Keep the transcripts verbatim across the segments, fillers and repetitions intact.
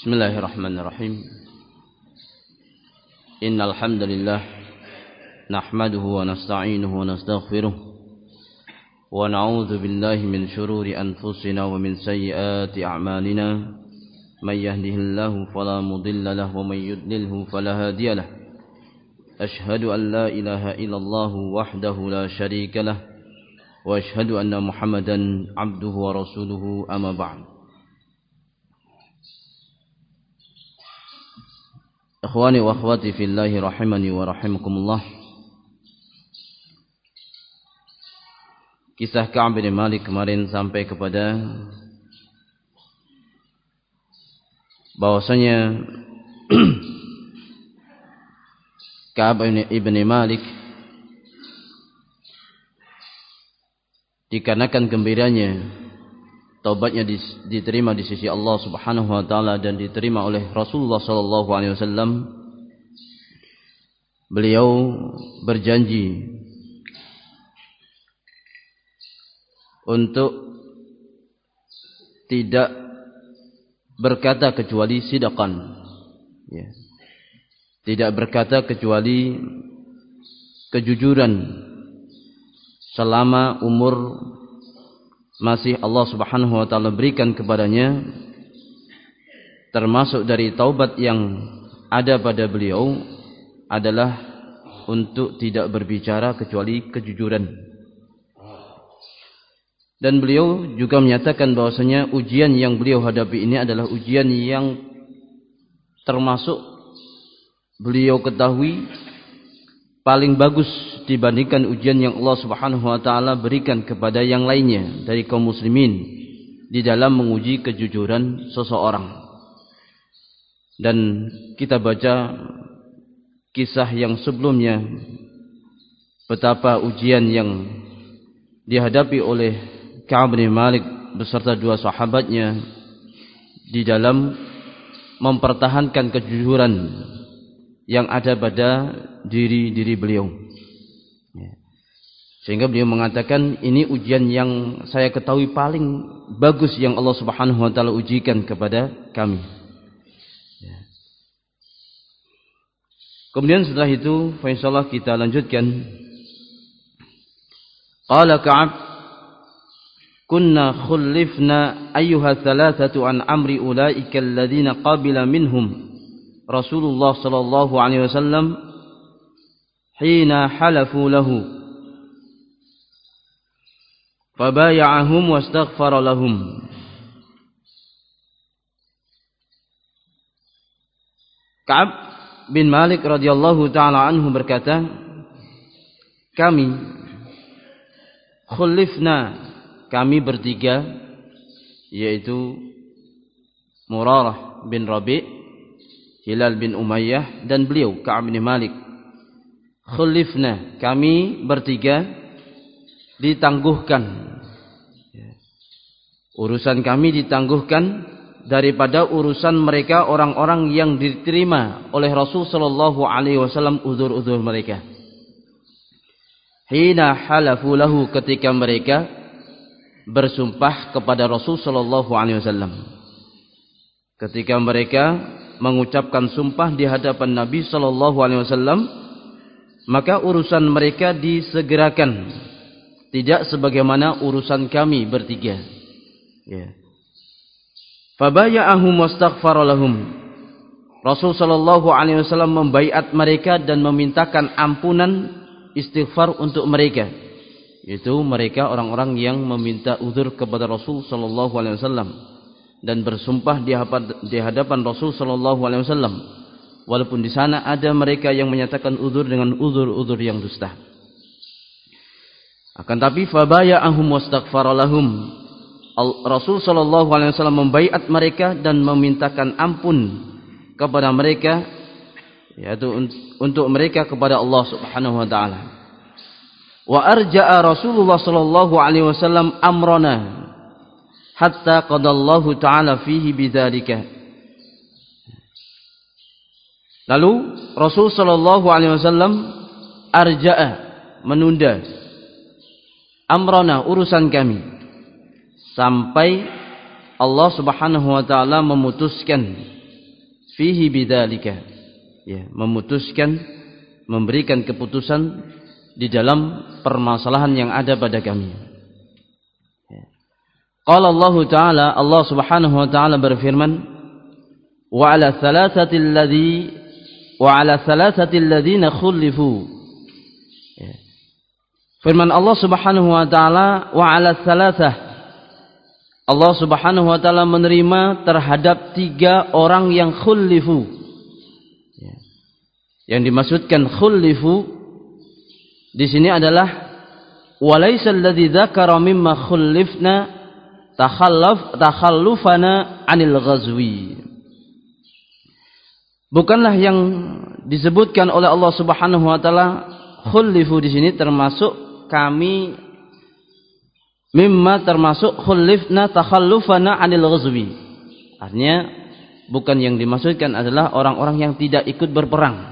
Bismillahirrahmanirrahim. Innal hamdalillah nahmaduhu wa nasta'inuhu wa nastaghfiruh wa na'udzu billahi min shururi anfusina wa min sayyiati a'malina. May yahdihillahu fala mudilla lahu wa may yudlilhu fala hadiya lahu. Ashhadu an la ilaha illallah wahdahu la syarika lah wa ashhadu anna Muhammadan 'abduhu wa rasuluhu amma ba'd. Ikhwani wa akhwati fillahi rahimani wa rahimakumullah. Kisah Ka'ab bin Malik kemarin sampai kepada bahwasanya Ka'ab bin Malik dikarenakan gembiranya taubatnya diterima di sisi Allah Subhanahu wa taala dan diterima oleh Rasulullah sallallahu alaihi wasallam, beliau berjanji untuk tidak berkata kecuali sidqan, ya. Tidak berkata kecuali kejujuran selama umur masih Allah Subhanahu wa taala berikan kepadanya, termasuk dari taubat yang ada pada beliau adalah untuk tidak berbicara kecuali kejujuran. Dan beliau juga menyatakan bahwasanya ujian yang beliau hadapi ini adalah ujian yang termasuk beliau ketahui paling bagus dibandingkan ujian yang Allah Subhanahu wa taala berikan kepada yang lainnya dari kaum muslimin di dalam menguji kejujuran seseorang. Dan kita baca kisah yang sebelumnya betapa ujian yang dihadapi oleh Ka'ab bin Malik beserta dua sahabatnya di dalam mempertahankan kejujuran yang ada pada diri-diri beliau. Sehingga beliau mengatakan ini ujian yang saya ketahui paling bagus yang Allah Subhanahu wa taala ujikan kepada kami. Kemudian setelah itu insyaallah kita lanjutkan. Qala Ka'ab, kunna khullifna ayyuha thalathatu an amri ulaika alladhina qabila minhum Rasulullah sallallahu alaihi wasallam hina halafu lahu fabaya'ahum wastaghfara lahum. Ka'ab bin Malik radhiyallahu taala anhu berkata, kami khulifna, kami bertiga, yaitu Murarah bin Rabi', Hilal bin Umayyah dan beliau Ka'ab bin Malik. Khulifna, kami bertiga ditangguhkan, urusan kami ditangguhkan daripada urusan mereka orang-orang yang diterima oleh Rasul sallallahu alaihi wasallam uzur-uzur mereka. Hina halafu lahu, ketika mereka bersumpah kepada Rasul sallallahu alaihi wasallam. Ketika mereka mengucapkan sumpah di hadapan Nabi sallallahu alaihi wasallam, maka urusan mereka disegerakan, tidak sebagaimana urusan kami bertiga. Ya. Fabaya'ahum wastaghfara lahum. Rasul sallallahu alaihi wasallam membaiat mereka dan memintakan ampunan, istighfar untuk mereka. Itu mereka orang-orang yang meminta uzur kepada Rasul sallallahu alaihi wasallam dan bersumpah di hadapan Rasul sallallahu alaihi wasallam. Walaupun di sana ada mereka yang menyatakan uzur dengan uzur-uzur yang dusta. Akan tapi fabaya'ahum wastaghfara lahum. Rasul sallallahu alaihi wasallam membaiat mereka dan memintakan ampun kepada mereka, yaitu untuk mereka kepada Allah Subhanahu wa taala. Wa arja'a Rasulullah sallallahu alaihi wasallam amrana hatta qadallahu taala fihi bidzalika. Lalu Rasul sallallahu alaihi wasallam arja'a, menunda amrana, urusan kami, sampai Allah Subhanahu wa taala memutuskan fihi bidzalika, ya, memutuskan, memberikan keputusan di dalam permasalahan yang ada pada kami. Qala Allah Ta'ala, Allah Subhanahu wa taala berfirman, wa 'ala thalathati alladhi wa 'ala thalathati alladhina khulifu. Firman Allah Subhanahu wa taala, wa 'ala thalathah, Allah Subhanahu wa taala menerima terhadap tiga orang yang khulifu. Yang dimaksudkan khulifu di sini adalah walaysa alladhi dzakara mimma khulifna takhallaf takhallufana 'anil ghazwi. Bukanlah yang disebutkan oleh Allah Subhanahu wa taala khulifu di sini termasuk kami, mimma termasuk khulifna takhallufana 'anil ghazwi. Artinya bukan yang dimaksudkan adalah orang-orang yang tidak ikut berperang,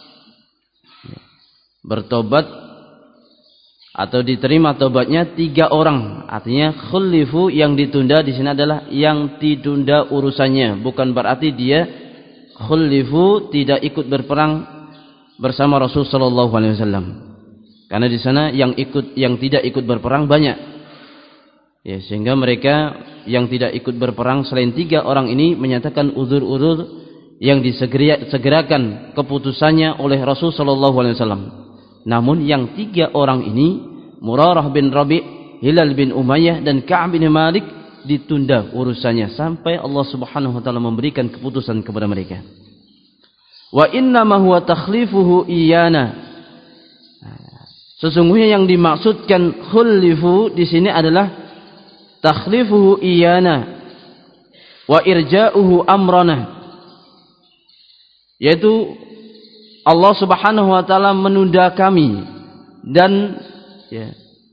bertobat atau diterima tobatnya tiga orang. Artinya khulifu yang ditunda di sini adalah yang ditunda urusannya, bukan berarti dia khulifu tidak ikut berperang bersama Rasul sallallahu alaihi wasallam. Karena di sana yang ikut, yang tidak ikut berperang banyak. Ya, sehingga mereka yang tidak ikut berperang selain tiga orang ini menyatakan uzur-uzur yang disegerakan keputusannya oleh Rasul sallallahu alaihi wasallam. Namun yang tiga orang ini, Murarah bin Rabi', Hilal bin Umayyah dan Ka'ab bin Malik, ditunda urusannya sampai Allah Subhanahu wa taala memberikan keputusan kepada mereka. Wa inna ma huwa takhlifuhu iyana. Sesungguhnya yang dimaksudkan khulifu di sini adalah takhlifuhu iyana wa irja'uhu amrana, yaitu Allah Subhanahu wa taala menunda kami dan ya,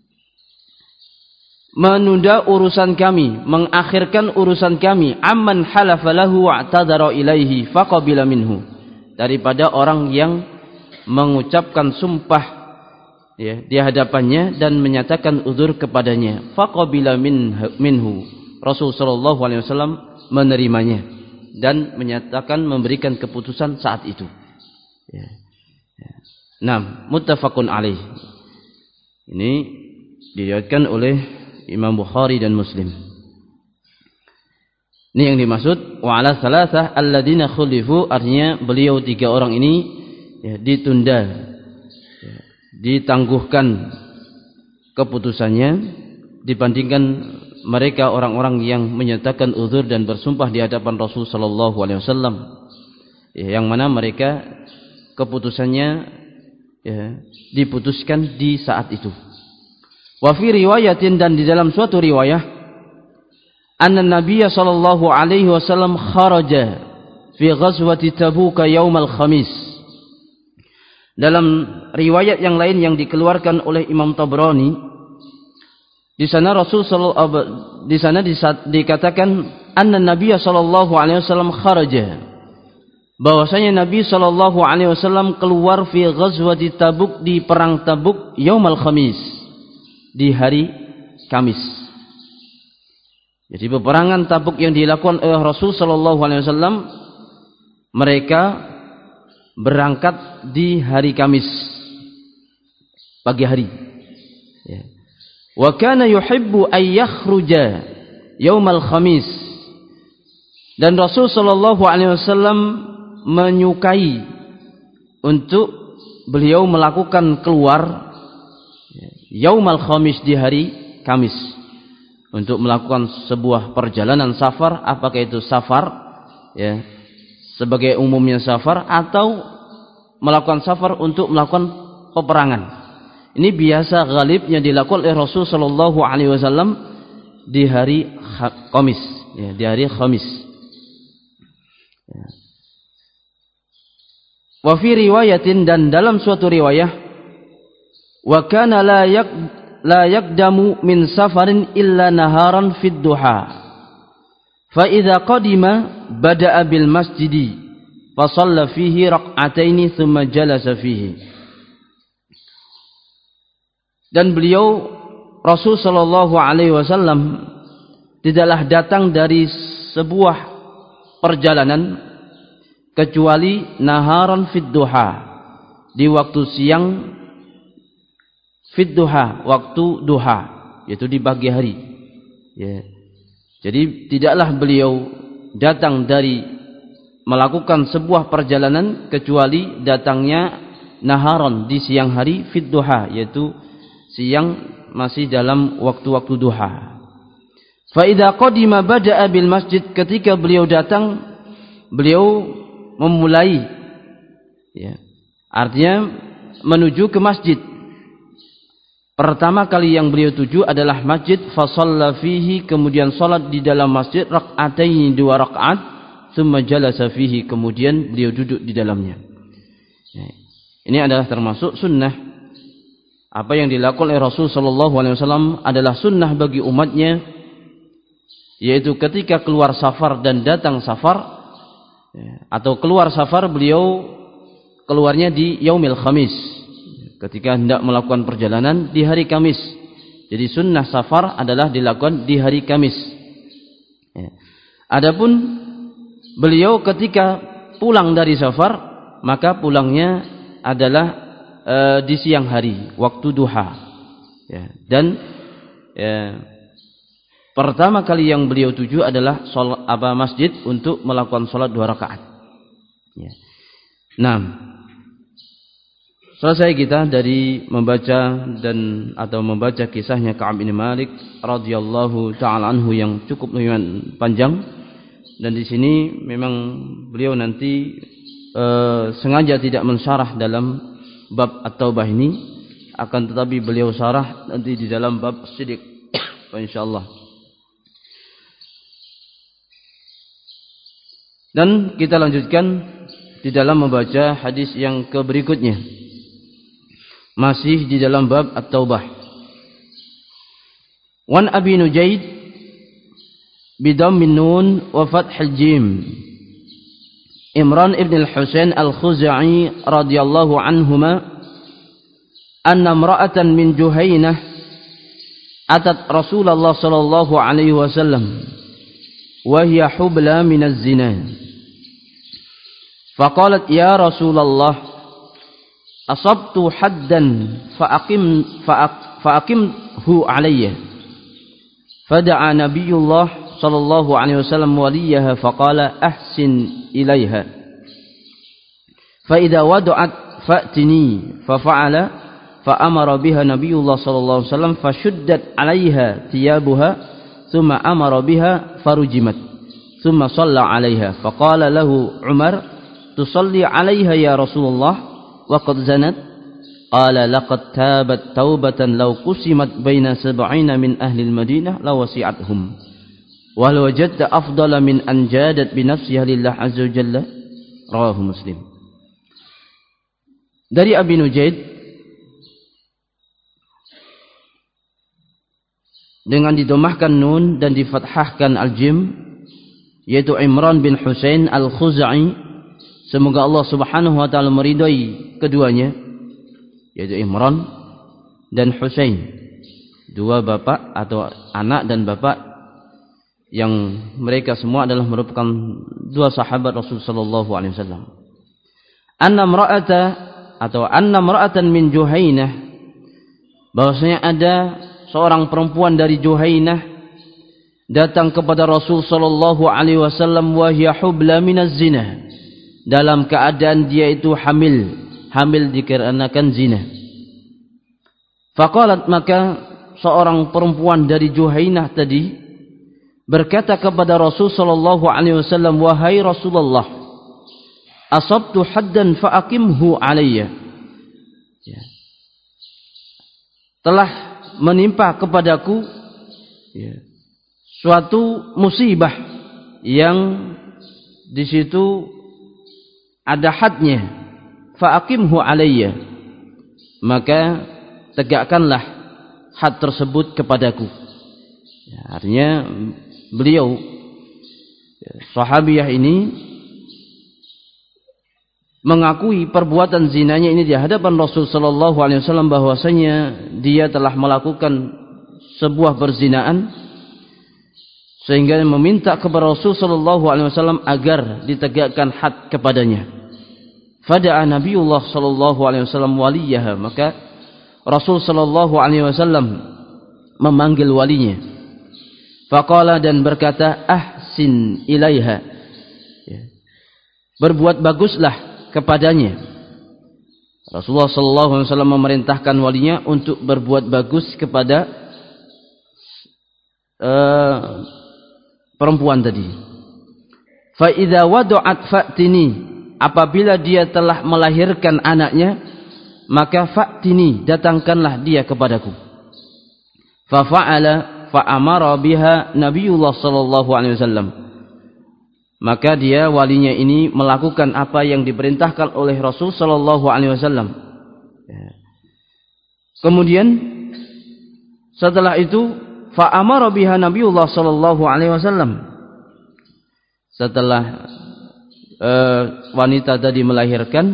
menunda urusan kami, mengakhirkan urusan kami, amman halafa lahu wa'tadara ilaihi faqabila minhu, daripada orang yang mengucapkan sumpah ya, di hadapannya dan menyatakan uzur kepadanya, faqabila minhu, Rasul sallallahu alaihi wasallam menerimanya dan menyatakan memberikan keputusan saat itu. Ya. Ya. Nah, muttafaqun alaih. Ini diriwayatkan oleh Imam Bukhari dan Muslim. Ini yang dimaksud wa 'ala thalathah alladziina khulifu, artinya beliau tiga orang ini ya, ditunda, ya, ditangguhkan keputusannya dibandingkan mereka orang-orang yang menyatakan uzur dan bersumpah di hadapan Rasul sallallahu alaihi wasallam, ya, yang mana mereka keputusannya ya, diputuskan di saat itu. Wa fi riwayatin, dan di dalam suatu riwayah, anna Nabiya sallallahu alaihi wasallam kharaja fi ghazwati Tabuk yaumal khamis. Dalam riwayat yang lain yang dikeluarkan oleh Imam Tabrani, di sana Rasul sallallahu di sana dikatakan anna Nabiya sallallahu alaihi wasallam kharaja, bahwasanya Nabi sallallahu alaihi wasallam keluar fi ghazwati Tabuk, di perang Tabuk, yaumal khamis, di hari Kamis. Jadi peperangan Tabuk yang dilakukan oleh Rasul sallallahu alaihi wasallam, mereka berangkat di hari Kamis pagi hari. Ya. Wa kana yuhibbu ay yakhruja yaumal khamis, dan Rasul sallallahu alaihi wasallam menyukai untuk beliau melakukan keluar yaumal khamis, di hari Kamis, untuk melakukan sebuah perjalanan safar, apakah itu safar ya sebagai umumnya safar, atau melakukan safar untuk melakukan peperangan. Ini biasa ghalibnya dilakukan oleh Rasul sallallahu alaihi wasallam di hari Kamis, ya, di hari Kamis. Ya. Wa fi riwayatin, dan dalam suatu riwayah, wa kana la yak la yakdamu min safarin illa naharan fid duha, fa idza qadima bada'a bil masjidi fa shalla fihi rak'ataini thumma jalasa fihi. Dan beliau Rasul sallallahu alaihi wasallam tidaklah datang dari sebuah perjalanan kecuali naharan fid duha, di waktu siang, fid duha, waktu duha, yaitu di pagi hari. Ya. Jadi tidaklah beliau datang dari melakukan sebuah perjalanan kecuali datangnya naharan di siang hari, fid duha, yaitu siang masih dalam waktu-waktu duha. Fa idza qadima bada'a bil masjid, ketika beliau datang beliau memulai, ya, artinya menuju ke masjid. Pertama kali yang beliau tuju adalah masjid, fa shalla fihi, kemudian salat di dalam masjid rak'ataini, dua rakaat, tsumma jalasa fihi, kemudian beliau duduk di dalamnya. Ya. Ini adalah termasuk sunnah. Apa yang dilakukan oleh Rasul sallallahu alaihi wasallam adalah sunnah bagi umatnya, yaitu ketika keluar safar dan datang safar, ya, atau keluar safar beliau keluarnya di yaumil khamis, ketika hendak melakukan perjalanan di hari Kamis. Jadi sunnah safar adalah dilakukan di hari Kamis. Ya. Adapun beliau ketika pulang dari safar, maka pulangnya adalah e, di siang hari, waktu duha. Ya. Dan ya, pertama kali yang beliau tuju adalah sholat, apa, masjid untuk melakukan sholat dua rakaat. Ya. Nah, selesai kita dari membaca dan atau membaca kisahnya Ka'ab bin Malik radhiyallahu taala anhu yang cukup lumayan panjang, dan di sini memang beliau nanti e, sengaja tidak mensyarah dalam bab at-taubah ini, akan tetapi beliau syarah nanti di dalam bab siddiq insyaallah. Dan kita lanjutkan di dalam membaca hadis yang ke berikutnya, masih di dalam bab at-taubah. Wan Abi Nujaid bidammin nun wa fathil jim, Imran ibn al-Husain al-Khuzai radhiyallahu anhuma, anna imra'atan min Juhaynah atat Rasulullah sallallahu alaihi wasallam wa hiya hubla min az-zina. Faqalat ya Rasulullah, asabtu haddan fa'aqim fa'aqimhu alayya. Fada'a Nabiyullah sallallahu alaihi wasallam waliyaha faqala ahsin ilaiha. Fa idza wada'at fa'tini, fa fa'ala fa amara biha Nabiyullah sallallahu alaihi wasallam fashuddat alaiha thiyabuha, thumma amara biha farujimat, thumma shalla alaiha. Faqala lahu Umar, tusalli alaiha ya Rasulullah wa qad zanat? Qala laqad tabat taubatan law qusimat baina sab'ina min ahli al-Madinah la wasi'athum wa law wajadta afdala min an jadat bi nafsiha lillah azza wa jalla. Rawahu Muslim. Dari Abi Nujaid dengan didomahkan nun dan difathahkan al-jim, yaitu Imran bin Husain al-Khuzai, semoga Allah subhanahu wa ta'ala meridai keduanya, yaitu Imran dan Husain, dua bapak atau anak dan bapak yang mereka semua adalah merupakan dua sahabat Rasul sallallahu alaihi wasallam. Anna imra'ata atau anna imra'atan min Juhaynah, bahwasanya ada seorang perempuan dari Juhaynah datang kepada Rasul sallallahu alaihi wasallam wa hiya hubla minaz zina, dalam keadaan dia itu hamil, hamil dikarenakan zina. Faqalat, maka seorang perempuan dari Juhaynah tadi berkata kepada Rasul sallallahu alaihi wasallam, wahai Rasulullah, asabtu haddan fa'aqimhu alayya. Ya. Telah menimpa kepadaku, ya, suatu musibah yang di situ ada hadnya, fa'aqimhu alayya, maka tegakkanlah had tersebut kepadaku. Ya, artinya beliau, ya, sahabiyah ini mengakui perbuatan zinanya ini di hadapan Rasul sallallahu alaihi wasallam, bahwasanya dia telah melakukan sebuah perzinaan sehingga meminta kepada Rasul sallallahu alaihi wasallam agar ditegakkan had kepadanya. Fada'a Nabiullah sallallahu alaihi wasallam waliyaha, maka Rasul sallallahu alaihi wasallam memanggil walinya. Faqala, dan berkata, ahsin ilaiha, berbuat baguslah kepadanya. Rasulullah sallallahu alaihi wasallam memerintahkan walinya untuk berbuat bagus kepada uh, perempuan tadi. Fa idza wada'at fa'tini, apabila dia telah melahirkan anaknya, maka fa'tini, datangkanlah dia kepadaku. Fa fa'ala fa amara biha Nabiullah sallallahu alaihi wasallam. Maka dia walinya ini melakukan apa yang diperintahkan oleh Rasul sallallahu alaihi wasallam. Kemudian setelah itu fa amara biha Nabiullah sallallahu alaihi wasallam. Setelah uh, wanita tadi melahirkan,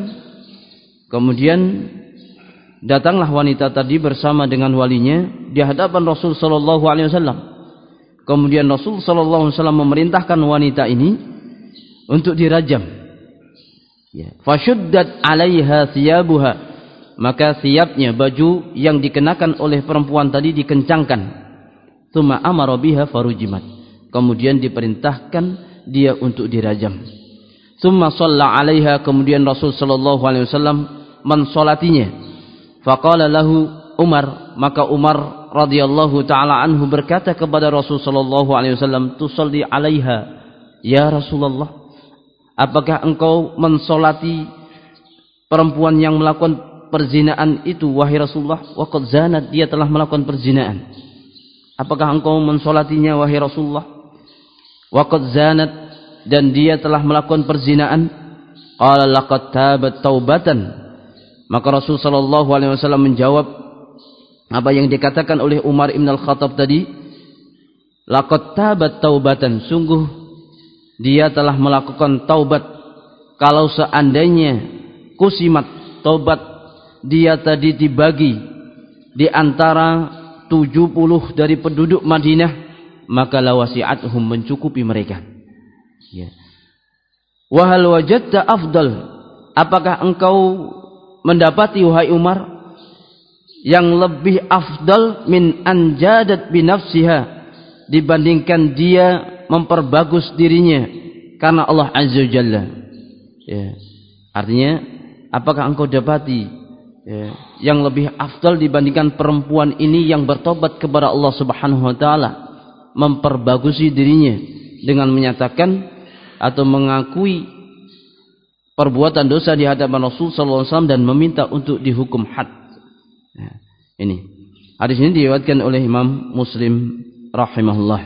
kemudian datanglah wanita tadi bersama dengan walinya di hadapan Rasul sallallahu alaihi wasallam. Kemudian Rasul sallallahu alaihi wasallam memerintahkan wanita ini untuk dirajam. Ya. Fashuddat 'alaiha thiyabuha, maka thiyabnya, baju yang dikenakan oleh perempuan tadi dikencangkan. Tsumma amara biha farujimat, kemudian diperintahkan dia untuk dirajam. Tsumma shalla 'alaiha, kemudian Rasul sallallahu alaihi wasallam mensolatinya. Faqala lahu Umar, maka Umar radhiyallahu taala anhu berkata kepada Rasul sallallahu alaihi wasallam, tusalli 'alaiha ya Rasulullah, apakah engkau mensolati perempuan yang melakukan perzinaan itu wahai Rasulullah? Wa qad zanat, dia telah melakukan perzinaan. Apakah engkau mensolatinya wahai Rasulullah? Wa qad zanat, dan dia telah melakukan perzinaan. Qala laqad tabat taubatan, maka Rasul sallallahu alaihi wasallam menjawab apa yang dikatakan oleh Umar Ibn Al-Khattab tadi. Laqad tabat taubatan, sungguh dia telah melakukan taubat. Kalau seandainya kusimat, taubat dia tadi dibagi di antara tujuh puluh dari penduduk Madinah, maka lawasi'athum, mencukupi mereka. Ya. Wa hal wajadta afdal, apakah engkau mendapati wahai Umar yang lebih afdal min anjadat binafsiha, dibandingkan dia memperbagus dirinya karena Allah Azza wa Jalla. Ya. Artinya, apakah engkau dapati ya, yang lebih afdal dibandingkan perempuan ini yang bertobat kepada Allah Subhanahu wa taala, memperbagusi dirinya dengan menyatakan atau mengakui perbuatan dosa di hadapan Rasul sallallahu alaihi wasallam dan meminta untuk dihukum had. Ya, ini hadis ini diriwayatkan oleh Imam Muslim rahimahullah.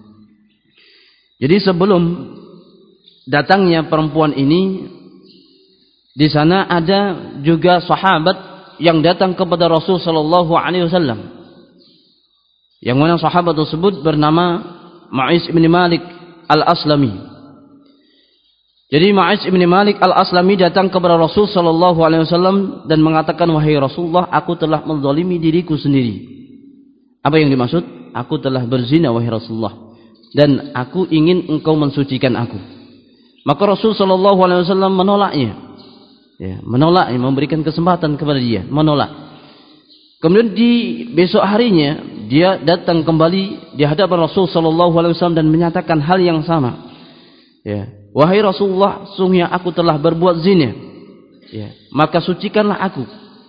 Jadi sebelum datangnya perempuan ini, di sana ada juga sahabat yang datang kepada Rasul sallallahu alaihi wasallam. Yang mana sahabat tersebut bernama Ma'is bin Malik Al-Aslami. Jadi Ma'is bin Malik Al-Aslami datang kepada Rasul sallallahu alaihi wasallam dan mengatakan, wahai Rasulullah, aku telah menzalimi diriku sendiri. Apa yang dimaksud? Aku telah berzina wahai Rasulullah, dan aku ingin engkau mensucikan aku. Maka Rasul sallallahu alaihi wasallam menolaknya. Ya, menolak, memberikan kesempatan kepada dia, menolak. Kemudian di besok harinya dia datang kembali di hadapan Rasul sallallahu alaihi wasallam dan menyatakan hal yang sama. Ya, wahai Rasulullah, sungguhnya aku telah berbuat zina. Ya, maka sucikanlah aku.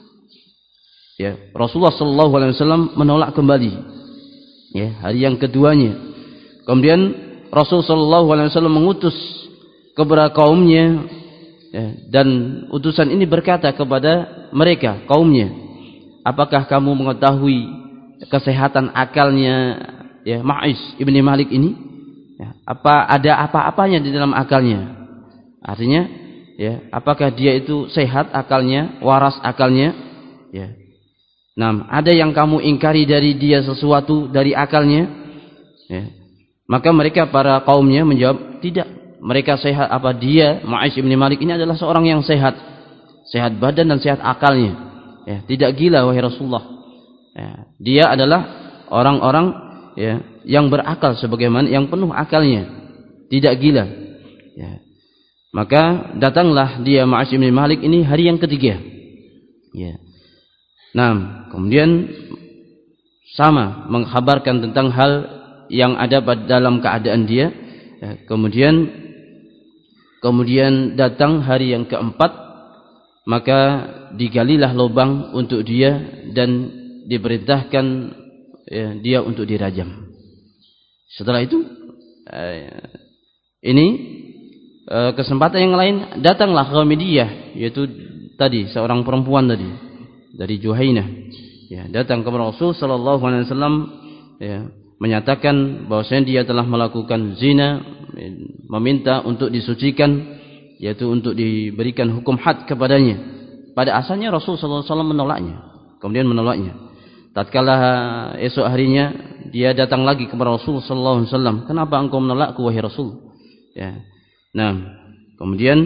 Ya, Rasulullah sallallahu alaihi wasallam menolak kembali. Ya, hari yang keduanya. Kemudian Rasul sallallahu alaihi wasallam mengutus kepada kaumnya, ya, dan utusan ini berkata kepada mereka, kaumnya, apakah kamu mengetahui kesehatan akalnya ya Ma'is ibni Malik ini? Ya, apa ada apa-apanya di dalam akalnya? Artinya, ya, apakah dia itu sehat akalnya, waras akalnya? Ya. Nah, ada yang kamu ingkari dari dia sesuatu dari akalnya? Ya. Maka mereka para kaumnya menjawab, tidak. Mereka sehat. Apa dia Ma'is ibni Malik ini adalah seorang yang sehat, sehat badan dan sehat akalnya. Ya, tidak gila wahai Rasulullah. Ya, dia adalah orang-orang ya yang berakal sebagaimana yang penuh akalnya, tidak gila. Ya. Maka datanglah dia Ma'as bin Malik ini hari yang ketiga. Ya. Nah, kemudian sama mengkhabarkan tentang hal yang ada dalam keadaan dia. Ya. Kemudian kemudian datang hari yang keempat, maka digalilah lubang untuk dia dan diperintahkan ya, dia untuk dirajam. Setelah itu eh, ini eh, kesempatan yang lain datanglah Ghamidiyah, yaitu tadi seorang perempuan tadi dari Juhainah, ya, datang kepada Rasul sallallahu alaihi wasallam, ya, menyatakan bahwasanya dia telah melakukan zina, meminta untuk disucikan, yaitu untuk diberikan hukum had kepadanya. Pada asalnya Rasul sallallahu alaihi wasallam menolaknya, kemudian menolaknya. Tatkala esok harinya dia datang lagi kepada Rasul sallallahu alaihi wasallam, "Kenapa engkau menolakku wahai Rasul?" Ya. Nah, kemudian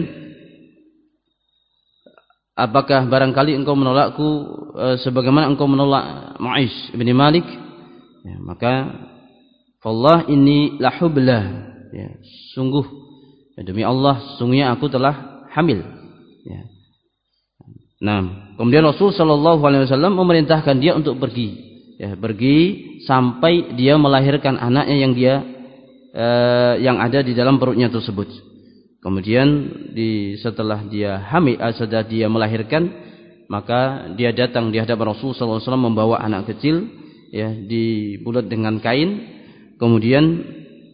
apakah barangkali engkau menolakku e, sebagaimana engkau menolak Ma'is bin Malik? Ya, maka fallah inni lahublah, ya, sungguh ya, demi Allah sungguhnya aku telah hamil. Ya. Nah, kemudian Rasul sallallahu alaihi wasallam memerintahkan dia untuk pergi, ya, pergi sampai dia melahirkan anaknya yang dia eh, yang ada di dalam perutnya tersebut. Kemudian di setelah dia hamil, eh, setelah dia melahirkan, maka dia datang di hadapan Rasul sallallahu alaihi wasallam membawa anak kecil, ya, dibulat dengan kain. Kemudian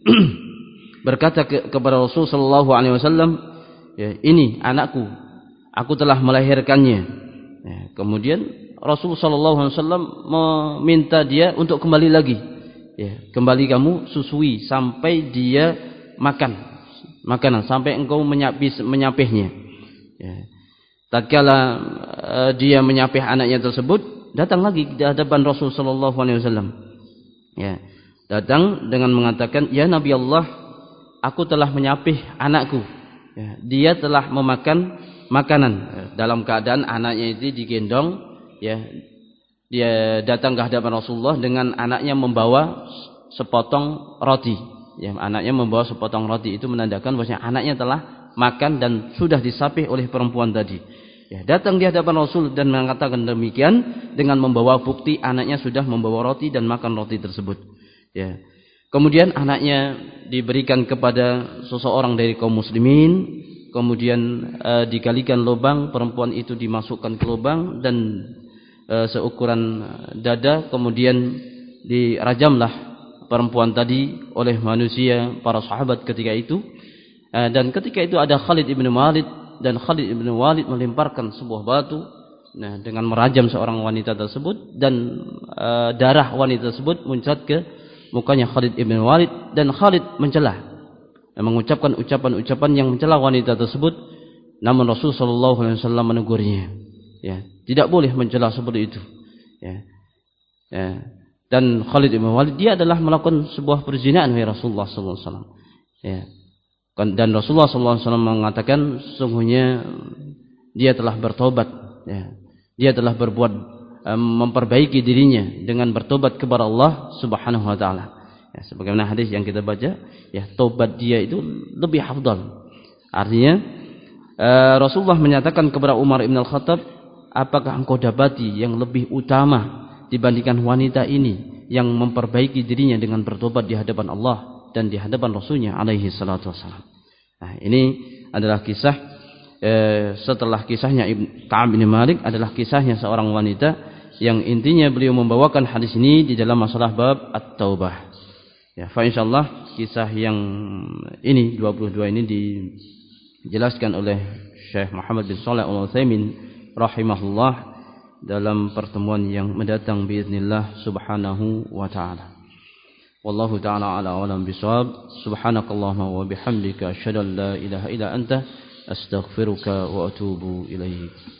berkata ke, kepada Rasul sallallahu alaihi wasallam, ya, "Ini anakku. Aku telah melahirkannya." Ya, kemudian Rasul sallallahu alaihi wasallam meminta dia untuk kembali lagi. Ya, kembali kamu susui sampai dia makan makanan, sampai engkau menyapih menyapihnya. Ya. Tatkala uh, dia menyapih anaknya tersebut, datang lagi di hadapan Rasul sallallahu alaihi wasallam. Ya, datang dengan mengatakan, "Ya Nabi Allah, aku telah menyapih anakku. Ya, dia telah memakan makanan." Dalam keadaan anaknya itu digendong, ya, dia datang ke hadapan Rasulullah dengan anaknya membawa sepotong roti. Ya, anaknya membawa sepotong roti itu menandakan bahwasanya anaknya telah makan dan sudah disapih oleh perempuan tadi. Ya, datang di hadapan Rasul dan mengatakan demikian dengan membawa bukti anaknya sudah membawa roti dan makan roti tersebut. Ya. Kemudian anaknya diberikan kepada seseorang dari kaum muslimin. Kemudian e, dikalikan lubang, perempuan itu dimasukkan ke lubang dan e, seukuran dada, kemudian dirajamlah perempuan tadi oleh manusia, para sahabat ketika itu. E, dan ketika itu ada Khalid ibn Walid, dan Khalid ibn Walid melemparkan sebuah batu, nah, dengan merajam seorang wanita tersebut, dan e, darah wanita tersebut muncrat ke mukanya Khalid ibn Walid, dan Khalid mencela, mengucapkan ucapan-ucapan yang mencela wanita tersebut. Namun Rasul sallallahu alaihi wasallam menegurnya, ya, tidak boleh mencela seperti itu, ya. Ya. Dan Khalid bin Walid dia adalah melakukan sebuah perzinahan oleh Rasulullah sallallahu alaihi wasallam, ya. Dan Rasulullah sallallahu alaihi wasallam mengatakan sesungguhnya dia telah bertobat, ya. Dia telah berbuat um, memperbaiki dirinya dengan bertobat kepada Allah Subhanahu wa taala. Ya, sebagaimana hadis yang kita baca, ya, tobat dia itu lebih afdal. Artinya uh, Rasulullah menyatakan kepada Umar ibn al-Khattab, "Apakah engkau dapati yang lebih utama dibandingkan wanita ini yang memperbaiki dirinya dengan bertobat di hadapan Allah dan di hadapan Rasulnya alaihi salatu wassalam?" Nah, ini adalah kisah eh, setelah kisahnya Ka'ab bin Malik adalah kisahnya seorang wanita yang intinya beliau membawakan hadis ini di dalam masalah bab at-taubah. Ya, fa insyaallah kisah yang ini dua puluh dua ini dijelaskan oleh Syekh Muhammad bin Shalih Al-Utsaimin rahimahullah dalam pertemuan yang mendatang biiznillah subhanahu wa ta'ala. Wallahu ta'ala ala alam bisawab. Subhanakallahumma wa bihamdika asyhadu an la ilaha illa anta astaghfiruka wa atubu ilaik.